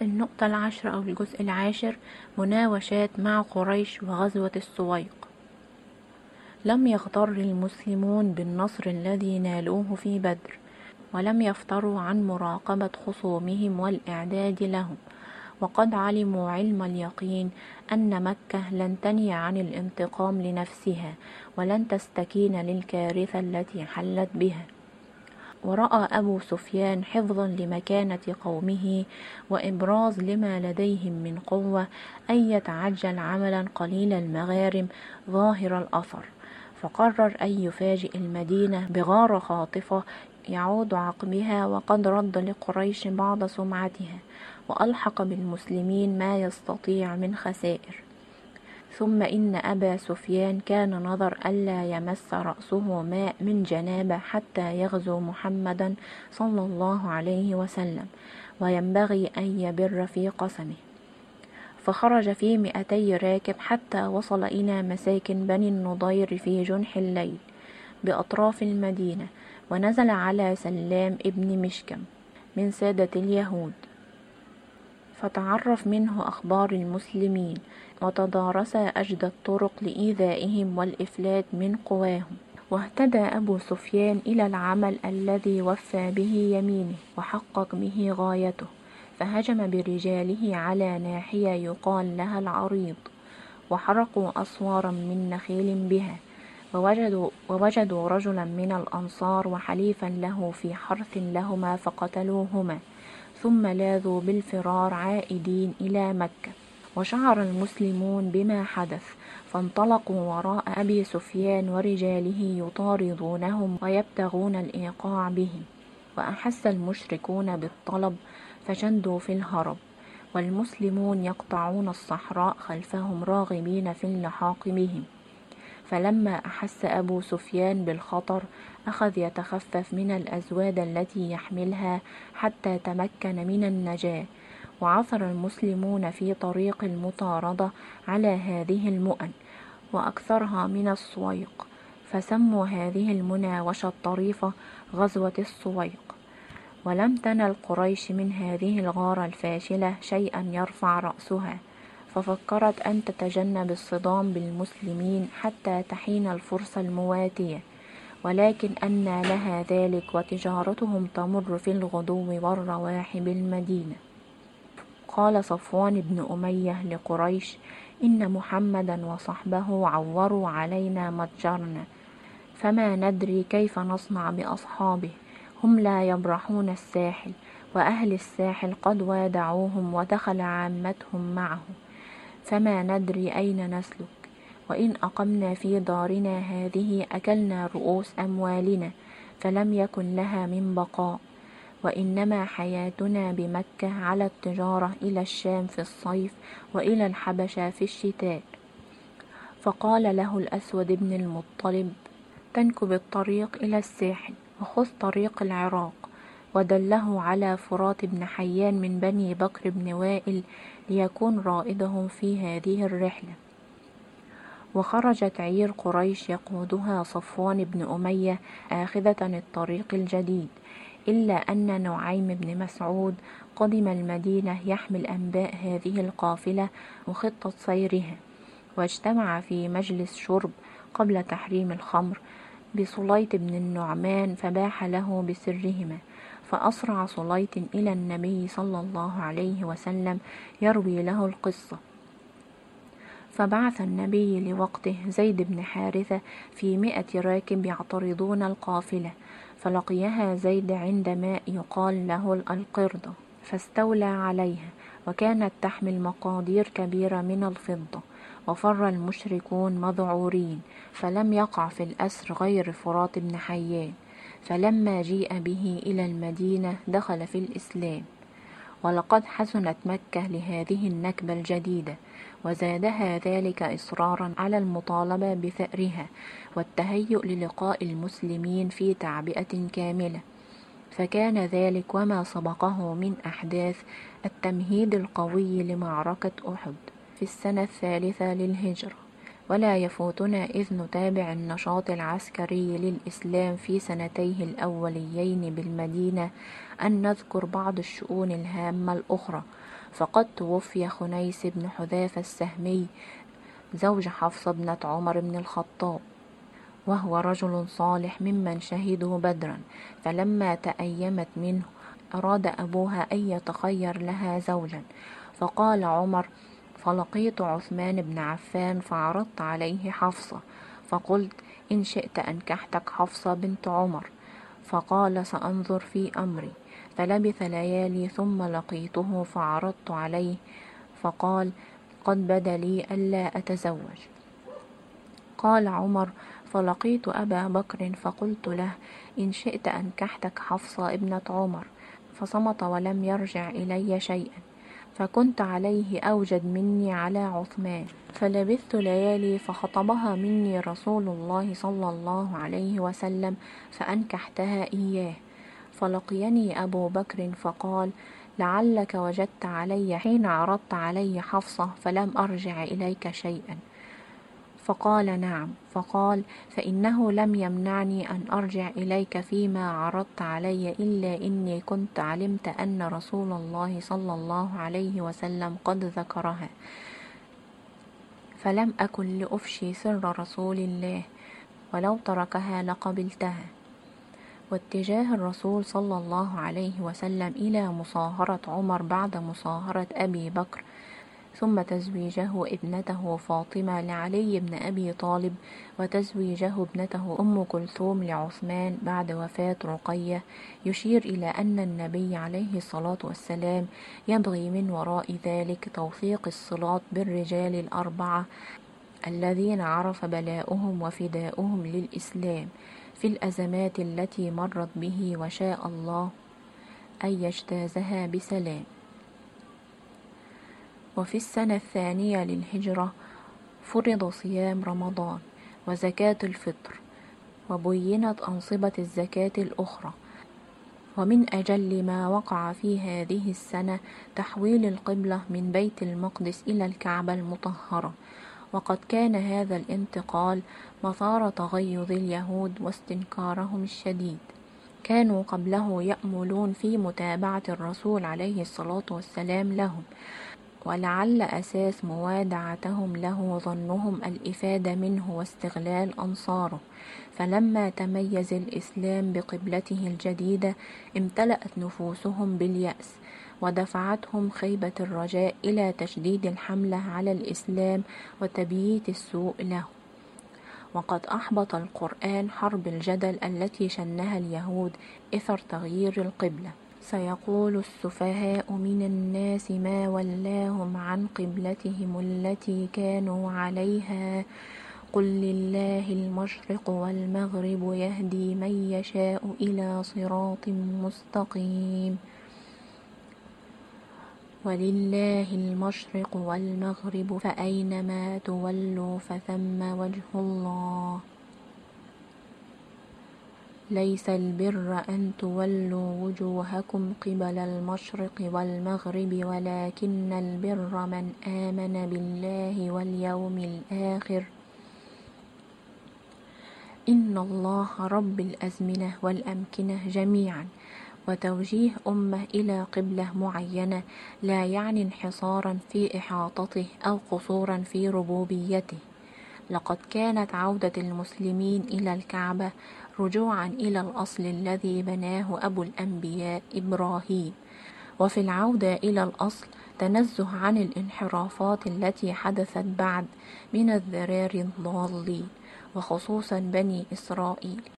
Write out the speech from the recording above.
النقطة العاشرة أو الجزء العاشر: مناوشات مع قريش وغزوة السويق. لم يغتر المسلمون بالنصر الذي نالوه في بدر، ولم يفتروا عن مراقبة خصومهم والإعداد لهم، وقد علموا علم اليقين أن مكة لن تني عن الانتقام لنفسها، ولن تستكين للكارثة التي حلت بها. ورأى أبو سفيان حفظا لمكانة قومه وإبراز لما لديهم من قوة أن يتعجل عملا قليل المغارم ظاهر الأثر، فقرر أن يفاجئ المدينة بغارة خاطفة يعود عقبها، وقد رد لقريش بعض سمعتها، وألحق بالمسلمين ما يستطيع من خسائر. ثم إن أبا سفيان كان نظر ألا يمس رأسه ماء من جنابة حتى يغزو محمدا صلى الله عليه وسلم، وينبغي أن يبر في قسمه. فخرج في 200 راكب حتى وصل إلى مساكن بني النضير في جنح الليل بأطراف المدينة، ونزل على سلام ابن مشكم من سادة اليهود، فتعرف منه أخبار المسلمين، وتدارس أجدى الطرق لإيذائهم والإفلات من قواهم. واهتدى أبو سفيان إلى العمل الذي وفى به يمينه وحقق به غايته، فهجم برجاله على ناحية يقال لها العريض، وحرقوا أسوارا من نخيل بها، ووجدوا رجلا من الأنصار وحليفا له في حرث لهما فقتلوهما، ثم لاذوا بالفرار عائدين إلى مكة. وشعر المسلمون بما حدث، فانطلقوا وراء أبي سفيان ورجاله يطاردونهم ويبتغون الإيقاع بهم، وأحس المشركون بالطلب فشدوا في الهرب، والمسلمون يقطعون الصحراء خلفهم راغبين في اللحاق بهم. فلما أحس أبو سفيان بالخطر أخذ يتخفف من الأزواد التي يحملها حتى تمكن من النجاة، وعثر المسلمون في طريق المطاردة على هذه المؤن وأكثرها من السويق، فسموا هذه المناوشة الطريفة غزوة السويق. ولم تنل قريش من هذه الغارة الفاشلة شيئا يرفع رأسها، ففكرت أن تتجنب الصدام بالمسلمين حتى تحين الفرصة المواتية، ولكن أنى لها ذلك وتجارتهم تمر في الغدو والرواح بالمدينة. قال صفوان بن أمية لقريش: إن محمدا وصحبه عوروا علينا متجرنا، فما ندري كيف نصنع بأصحابه، هم لا يبرحون الساحل، وأهل الساحل قد وادعوهم ودخل عامتهم معه، فما ندري أين نسلك، وإن أقمنا في دارنا هذه أكلنا رؤوس أموالنا، فلم يكن لها من بقاء، وإنما حياتنا بمكة على التجارة إلى الشام في الصيف وإلى الحبشة في الشتاء. فقال له الأسود بن المطلب: تنكب الطريق إلى الساحل وخذ طريق العراق، ودله على فرات بن حيان من بني بكر بن وائل ليكون رائدهم في هذه الرحلة. وخرجت عير قريش يقودها صفوان بن أمية آخذة الطريق الجديد، إلا أن نعيم بن مسعود قدم المدينة يحمل أنباء هذه القافلة وخطة سيرها، واجتمع في مجلس شرب قبل تحريم الخمر بسليط بن النعمان، فباح له بسرهما، فأسرع سليط إلى النبي صلى الله عليه وسلم يروي له القصة. فبعث النبي لوقته زيد بن حارثة في 100 راكب يعترضون القافلة، فلقيها زيد عند ماء يقال له القردة، فاستولى عليها، وكانت تحمل مقادير كبيرة من الفضة، وفر المشركون مذعورين، فلم يقع في الأسر غير فرات بن حيان، فلما جيء به إلى المدينة دخل في الإسلام. ولقد حسنت مكة لهذه النكبة الجديدة، وزادها ذلك إصرارا على المطالبة بثأرها والتهيؤ للقاء المسلمين في تعبئة كاملة، فكان ذلك وما سبقه من أحداث التمهيد القوي لمعركة أحد في السنة 3 للهجرة. ولا يفوتنا إذ نتابع النشاط العسكري للإسلام في سنتيه الأوليين بالمدينة أن نذكر بعض الشؤون الهامة الأخرى، فقد توفي خنيس بن حذافة السهمي زوج حفصة بنت عمر بن الخطاب، وهو رجل صالح ممن شهدوا بدرا، فلما تأيمت منه أراد أبوها أن يتخير لها زوجا، فقال عمر: فلقيت عثمان بن عفان فعرضت عليه حفصة، فقلت: إن شئت أنكحتك حفصة بنت عمر، فقال: سأنظر في أمري. فلبث ليالي ثم لقيته فعرضت عليه، فقال: قد بدا لي ألا أتزوج. قال عمر: فلقيت أبا بكر فقلت له: إن شئت أنكحتك حفصة ابنة عمر، فصمت ولم يرجع إلي شيئا، فكنت عليه أوجد مني على عثمان، فلبثت ليالي فخطبها مني رسول الله صلى الله عليه وسلم فأنكحتها إياه. فلقيني أبو بكر فقال: لعلك وجدت علي حين عرضت علي حفصة فلم أرجع إليك شيئا. فقال: نعم. فقال: فإنه لم يمنعني أن أرجع إليك فيما عرضت علي إلا إني كنت علمت أن رسول الله صلى الله عليه وسلم قد ذكرها، فلم أكن لأفشي سر رسول الله، ولو تركها لقبلتها. واتجاه الرسول صلى الله عليه وسلم إلى مصاهرة عمر بعد مصاهرة أبي بكر، ثم تزويجه ابنته فاطمة لعلي بن أبي طالب، وتزويجه ابنته أم كلثوم لعثمان بعد وفاة رقية، يشير إلى أن النبي عليه الصلاة والسلام يبغي من وراء ذلك توثيق الصلات بالرجال الأربعة الذين عرف بلاؤهم وفداؤهم للإسلام في الأزمات التي مرت به، وشاء الله أن يجتازها بسلام. وفي السنة الثانية للهجرة فرض صيام رمضان وزكاة الفطر، وبينت أنصبة الزكاة الأخرى. ومن أجل ما وقع في هذه السنة تحويل القبلة من بيت المقدس إلى الكعبة المطهرة، وقد كان هذا الانتقال مثار تغيظ اليهود واستنكارهم الشديد. كانوا قبله يأملون في متابعة الرسول عليه الصلاة والسلام لهم، ولعل أساس موادعتهم له ظنهم الإفادة منه واستغلال أنصاره، فلما تميز الإسلام بقبلته الجديدة امتلأت نفوسهم باليأس، ودفعتهم خيبة الرجاء إلى تشديد الحملة على الإسلام وتبييت السوء له. وقد أحبط القرآن حرب الجدل التي شنها اليهود إثر تغيير القبلة. سيقول السفهاء من الناس ما ولاهم عن قبلتهم التي كانوا عليها قل لله المشرق والمغرب يهدي من يشاء إلى صراط مستقيم. ولله المشرق والمغرب فأينما تولوا فثم وجه الله. ليس البر أن تولوا وجوهكم قبل المشرق والمغرب ولكن البر من آمن بالله واليوم الآخر إن الله رب الأزمنة والأمكنة جميعا. وتوجيه أمة إلى قبلة معينة لا يعني انحصارا في إحاطته أو قصورا في ربوبيته. لقد كانت عودة المسلمين إلى الكعبة رجوعا إلى الأصل الذي بناه أبو الأنبياء إبراهيم، وفي العودة إلى الأصل تنزه عن الانحرافات التي حدثت بعد من الذرار الضالين، وخصوصا بني إسرائيل.